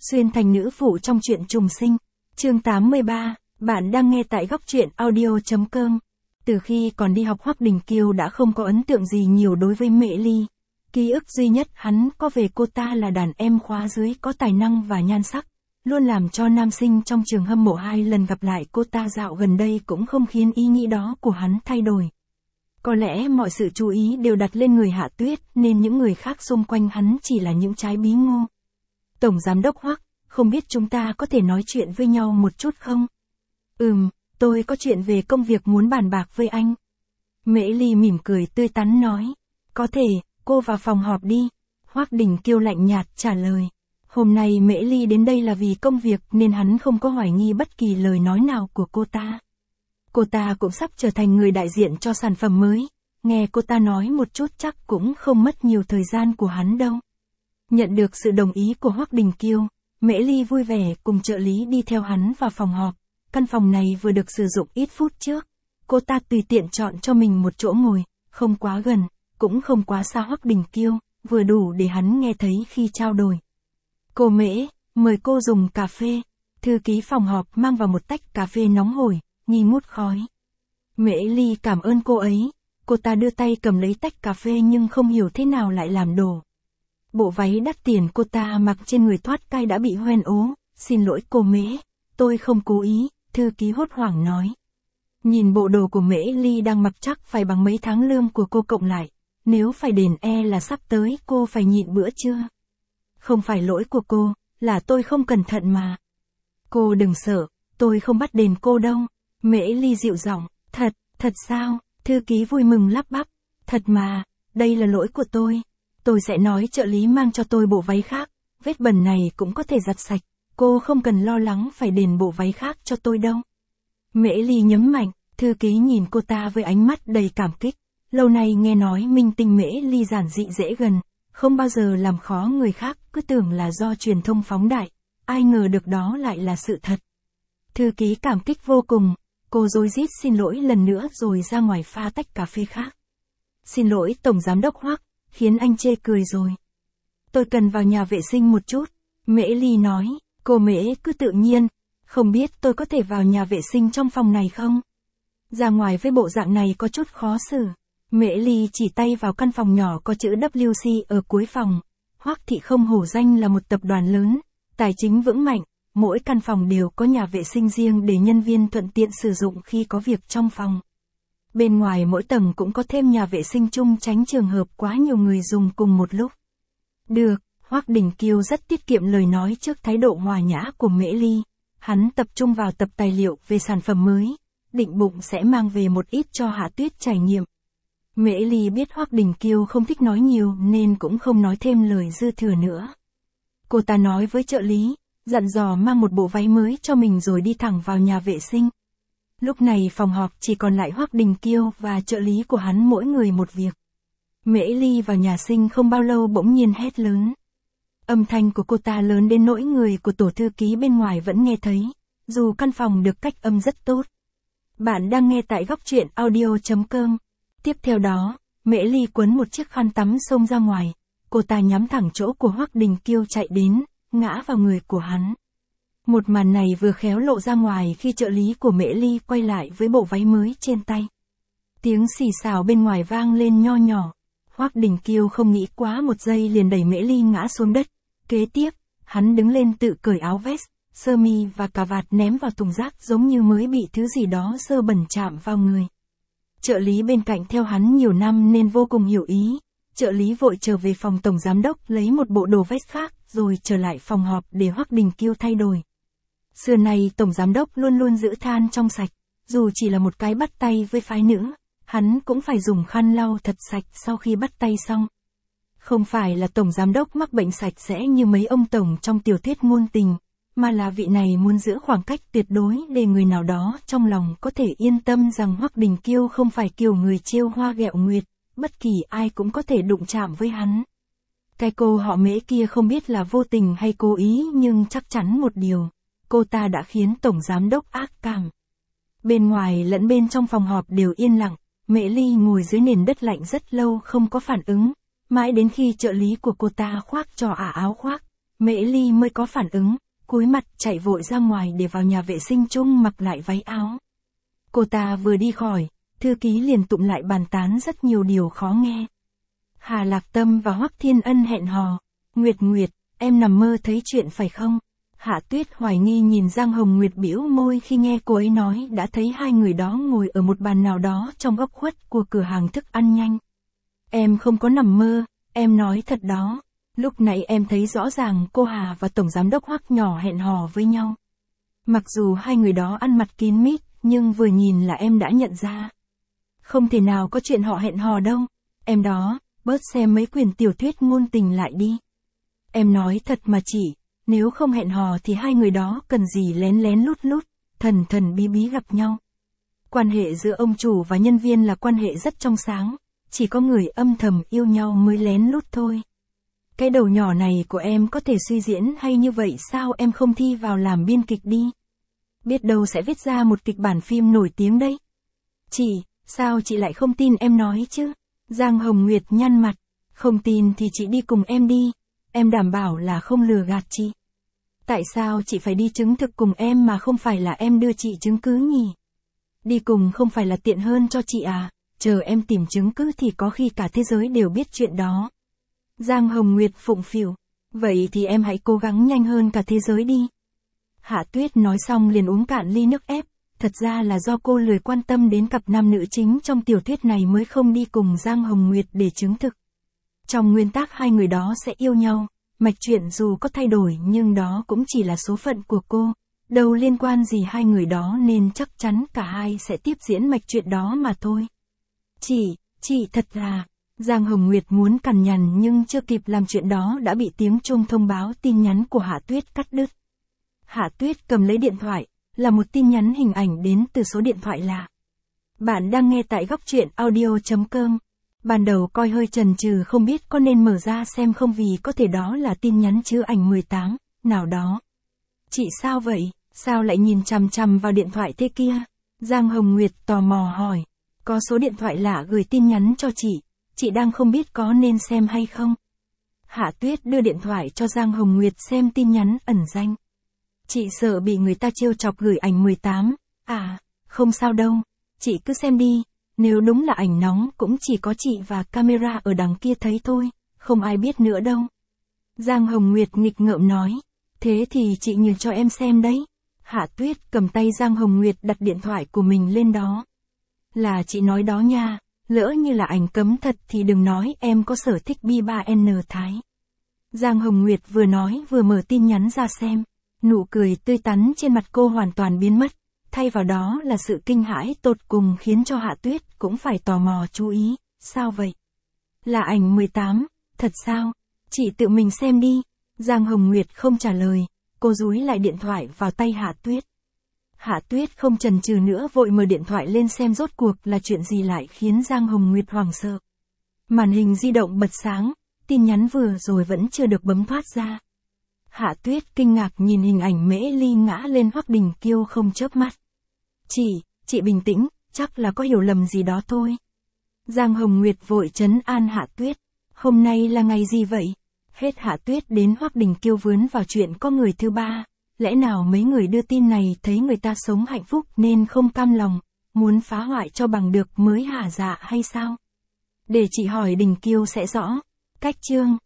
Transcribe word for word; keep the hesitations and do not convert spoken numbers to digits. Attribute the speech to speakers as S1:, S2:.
S1: Xuyên thành nữ phụ trong truyện trùng sinh. Chương tám mươi ba, bạn đang nghe tại góc truyện audio chấm com. Từ khi còn đi học Hoắc Đình Kiêu đã không có ấn tượng gì nhiều đối với Mễ Ly. Ký ức duy nhất hắn có về cô ta là đàn em khóa dưới có tài năng và nhan sắc, luôn làm cho nam sinh trong trường hâm mộ. Hai lần gặp lại cô ta dạo gần đây cũng không khiến ý nghĩ đó của hắn thay đổi. Có lẽ mọi sự chú ý đều đặt lên người Hạ Tuyết nên những người khác xung quanh hắn chỉ là những trái bí ngô. Tổng giám đốc Hoắc, không biết chúng ta có thể nói chuyện với nhau một chút không? Ừm, tôi có chuyện về công việc muốn bàn bạc với anh. Mễ Ly mỉm cười tươi tắn nói. Có thể, cô vào phòng họp đi. Hoắc Đình Kiêu lạnh nhạt trả lời. Hôm nay Mễ Ly đến đây là vì công việc nên hắn không có hoài nghi bất kỳ lời nói nào của cô ta. Cô ta cũng sắp trở thành người đại diện cho sản phẩm mới. Nghe cô ta nói một chút chắc cũng không mất nhiều thời gian của hắn đâu. Nhận được sự đồng ý của Hoắc Đình Kiêu, Mễ Ly vui vẻ cùng trợ lý đi theo hắn vào phòng họp. Căn phòng này vừa được sử dụng ít phút trước. Cô ta tùy tiện chọn cho mình một chỗ ngồi, không quá gần, cũng không quá xa Hoắc Đình Kiêu, vừa đủ để hắn nghe thấy khi trao đổi. Cô Mễ, mời cô dùng cà phê. Thư ký phòng họp mang vào một tách cà phê nóng hổi, nghi ngút khói. Mễ Ly cảm ơn cô ấy. Cô ta đưa tay cầm lấy tách cà phê nhưng không hiểu thế nào lại làm đổ. Bộ váy đắt tiền cô ta mặc trên người thoát cai đã bị hoen ố. Xin lỗi cô Mễ, tôi không cố ý, thư ký hốt hoảng nói. Nhìn bộ đồ của Mễ Ly đang mặc chắc phải bằng mấy tháng lương của cô cộng lại. Nếu phải đền e là sắp tới cô phải nhịn bữa trưa. Không phải lỗi của cô, là tôi không cẩn thận mà. Cô đừng sợ, tôi không bắt đền cô đâu. Mễ Ly dịu giọng, thật, thật sao? Thư ký vui mừng lắp bắp. Thật mà, đây là lỗi của tôi. Tôi sẽ nói trợ lý mang cho tôi bộ váy khác, vết bẩn này cũng có thể giặt sạch, cô không cần lo lắng phải đền bộ váy khác cho tôi đâu. Mễ Ly nhấn mạnh, thư ký nhìn cô ta với ánh mắt đầy cảm kích. Lâu nay nghe nói minh tinh Mễ Ly giản dị dễ gần, không bao giờ làm khó người khác, cứ tưởng là do truyền thông phóng đại, ai ngờ được đó lại là sự thật. Thư ký cảm kích vô cùng, cô rối rít xin lỗi lần nữa rồi ra ngoài pha tách cà phê khác. Xin lỗi Tổng Giám đốc Hoắc, khiến anh chê cười rồi. Tôi cần vào nhà vệ sinh một chút, Mễ Ly nói. Cô Mễ cứ tự nhiên, không biết tôi có thể vào nhà vệ sinh trong phòng này không? Ra ngoài với bộ dạng này có chút khó xử. Mễ Ly chỉ tay vào căn phòng nhỏ có chữ W C ở cuối phòng. Hoắc Thị không hổ danh là một tập đoàn lớn, tài chính vững mạnh, mỗi căn phòng đều có nhà vệ sinh riêng để nhân viên thuận tiện sử dụng khi có việc trong phòng. Bên ngoài mỗi tầng cũng có thêm nhà vệ sinh chung tránh trường hợp quá nhiều người dùng cùng một lúc. Được, Hoắc Đình Kiêu rất tiết kiệm lời nói trước thái độ hòa nhã của Mễ Ly. Hắn tập trung vào tập tài liệu về sản phẩm mới, định bụng sẽ mang về một ít cho Hạ Tuyết trải nghiệm. Mễ Ly biết Hoắc Đình Kiêu không thích nói nhiều nên cũng không nói thêm lời dư thừa nữa. Cô ta nói với trợ lý, dặn dò mang một bộ váy mới cho mình rồi đi thẳng vào nhà vệ sinh. Lúc này phòng họp chỉ còn lại Hoắc Đình Kiêu và trợ lý của hắn mỗi người một việc. Mễ Ly vào nhà sinh không bao lâu bỗng nhiên hét lớn. Âm thanh của cô ta lớn đến nỗi người của tổ thư ký bên ngoài vẫn nghe thấy, dù căn phòng được cách âm rất tốt. Bạn đang nghe tại góc truyện audio chấm com. Tiếp theo đó, Mễ Ly quấn một chiếc khăn tắm xông ra ngoài. Cô ta nhắm thẳng chỗ của Hoắc Đình Kiêu chạy đến, ngã vào người của hắn. Một màn này vừa khéo lộ ra ngoài khi trợ lý của Mễ Ly quay lại với bộ váy mới trên tay. Tiếng xì xào bên ngoài vang lên nho nhỏ. Hoắc Đình Kiêu không nghĩ quá một giây liền đẩy Mễ Ly ngã xuống đất. Kế tiếp, hắn đứng lên tự cởi áo vest, sơ mi và cà vạt ném vào thùng rác giống như mới bị thứ gì đó dơ bẩn chạm vào người. Trợ lý bên cạnh theo hắn nhiều năm nên vô cùng hiểu ý. Trợ lý vội trở về phòng tổng giám đốc lấy một bộ đồ vest khác rồi trở lại phòng họp để Hoắc Đình Kiêu thay đổi. Xưa nay tổng giám đốc luôn luôn giữ than trong sạch, dù chỉ là một cái bắt tay với phái nữ, hắn cũng phải dùng khăn lau thật sạch sau khi bắt tay xong. Không phải là tổng giám đốc mắc bệnh sạch sẽ như mấy ông tổng trong tiểu thuyết ngôn tình, mà là vị này muốn giữ khoảng cách tuyệt đối để người nào đó trong lòng có thể yên tâm rằng Hoắc Đình Kiêu không phải kiểu người trêu hoa ghẹo nguyệt, bất kỳ ai cũng có thể đụng chạm với hắn. Cái cô họ Mễ kia không biết là vô tình hay cố ý nhưng chắc chắn một điều, cô ta đã khiến tổng giám đốc ác cảm. Bên ngoài lẫn bên trong phòng họp đều yên lặng, Mễ Ly ngồi dưới nền đất lạnh rất lâu không có phản ứng, mãi đến khi trợ lý của cô ta khoác cho ả áo khoác, Mễ Ly mới có phản ứng, cúi mặt chạy vội ra ngoài để vào nhà vệ sinh chung mặc lại váy áo. Cô ta vừa đi khỏi, thư ký liền tụng lại bàn tán rất nhiều điều khó nghe. Hà Lạc Tâm và Hoắc Thiên Ân hẹn hò. Nguyệt Nguyệt, em nằm mơ thấy chuyện phải không? Hạ Tuyết hoài nghi nhìn Giang Hồng Nguyệt bĩu môi khi nghe cô ấy nói đã thấy hai người đó ngồi ở một bàn nào đó trong góc khuất của cửa hàng thức ăn nhanh. Em không có nằm mơ, em nói thật đó. Lúc nãy em thấy rõ ràng cô Hà và Tổng Giám đốc Hoắc nhỏ hẹn hò với nhau. Mặc dù hai người đó ăn mặc kín mít, nhưng vừa nhìn là em đã nhận ra. Không thể nào có chuyện họ hẹn hò đâu. Em đó, bớt xem mấy quyển tiểu thuyết ngôn tình lại đi. Em nói thật mà chị, nếu không hẹn hò thì hai người đó cần gì lén lén lút lút, thần thần bí bí gặp nhau. Quan hệ giữa ông chủ và nhân viên là quan hệ rất trong sáng, chỉ có người âm thầm yêu nhau mới lén lút thôi. Cái đầu nhỏ này của em có thể suy diễn hay như vậy sao em không thi vào làm biên kịch đi? Biết đâu sẽ viết ra một kịch bản phim nổi tiếng đấy. Chị, sao chị lại không tin em nói chứ? Giang Hồng Nguyệt nhăn mặt, không tin thì chị đi cùng em đi, em đảm bảo là không lừa gạt chị. Tại sao chị phải đi chứng thực cùng em mà không phải là em đưa chị chứng cứ nhỉ? Đi cùng không phải là tiện hơn cho chị à, chờ em tìm chứng cứ thì có khi cả thế giới đều biết chuyện đó. Giang Hồng Nguyệt phụng phịu, vậy thì em hãy cố gắng nhanh hơn cả thế giới đi. Hạ Tuyết nói xong liền uống cạn ly nước ép, thật ra là do cô lười quan tâm đến cặp nam nữ chính trong tiểu thuyết này mới không đi cùng Giang Hồng Nguyệt để chứng thực. Trong nguyên tắc hai người đó sẽ yêu nhau, mạch truyện dù có thay đổi nhưng đó cũng chỉ là số phận của cô, đâu liên quan gì hai người đó nên chắc chắn cả hai sẽ tiếp diễn mạch truyện đó mà thôi. Chị, chị thật là... Giang Hồng Nguyệt muốn cằn nhằn nhưng chưa kịp làm chuyện đó đã bị tiếng chuông thông báo tin nhắn của Hạ Tuyết cắt đứt. Hạ Tuyết cầm lấy điện thoại, là một tin nhắn hình ảnh đến từ số điện thoại lạ. Bạn đang nghe tại góc truyện audio chấm com. Ban đầu coi hơi chần chừ không biết có nên mở ra xem không vì có thể đó là tin nhắn chứa ảnh mười tám, nào đó. Chị sao vậy, sao lại nhìn chằm chằm vào điện thoại thế kia? Giang Hồng Nguyệt tò mò hỏi. Có số điện thoại lạ gửi tin nhắn cho chị, chị đang không biết có nên xem hay không. Hạ Tuyết đưa điện thoại cho Giang Hồng Nguyệt xem tin nhắn ẩn danh. Chị sợ bị người ta trêu chọc gửi ảnh mười tám, à, không sao đâu, chị cứ xem đi, nếu đúng là ảnh nóng cũng chỉ có chị và camera ở đằng kia thấy thôi, không ai biết nữa đâu. Giang Hồng Nguyệt nghịch ngợm nói, thế thì chị nhường cho em xem đấy. Hạ Tuyết cầm tay Giang Hồng Nguyệt đặt điện thoại của mình lên đó. Là chị nói đó nha, lỡ như là ảnh cấm thật thì đừng nói em có sở thích bi ba en Thái. Giang Hồng Nguyệt vừa nói vừa mở tin nhắn ra xem. Nụ cười tươi tắn trên mặt cô hoàn toàn biến mất, thay vào đó là sự kinh hãi tột cùng khiến cho Hạ Tuyết cũng phải tò mò chú ý, sao vậy? Là ảnh mười tám, thật sao? Chị tự mình xem đi. Giang Hồng Nguyệt không trả lời, cô dúi lại điện thoại vào tay Hạ Tuyết. Hạ Tuyết không chần chừ nữa vội mở điện thoại lên xem rốt cuộc là chuyện gì lại khiến Giang Hồng Nguyệt hoảng sợ. Màn hình di động bật sáng, tin nhắn vừa rồi vẫn chưa được bấm thoát ra. Hạ Tuyết kinh ngạc nhìn hình ảnh Mễ Ly ngã lên Hoắc Đình Kiêu không chớp mắt. Chị, chị bình tĩnh, chắc là có hiểu lầm gì đó thôi. Giang Hồng Nguyệt vội trấn an Hạ Tuyết. Hôm nay là ngày gì vậy? Hết Hạ Tuyết đến Hoắc Đình Kiêu vướng vào chuyện có người thứ ba. Lẽ nào mấy người đưa tin này thấy người ta sống hạnh phúc nên không cam lòng, muốn phá hoại cho bằng được mới hả dạ hay sao? Để chị hỏi Đình Kiêu sẽ rõ. Cách chương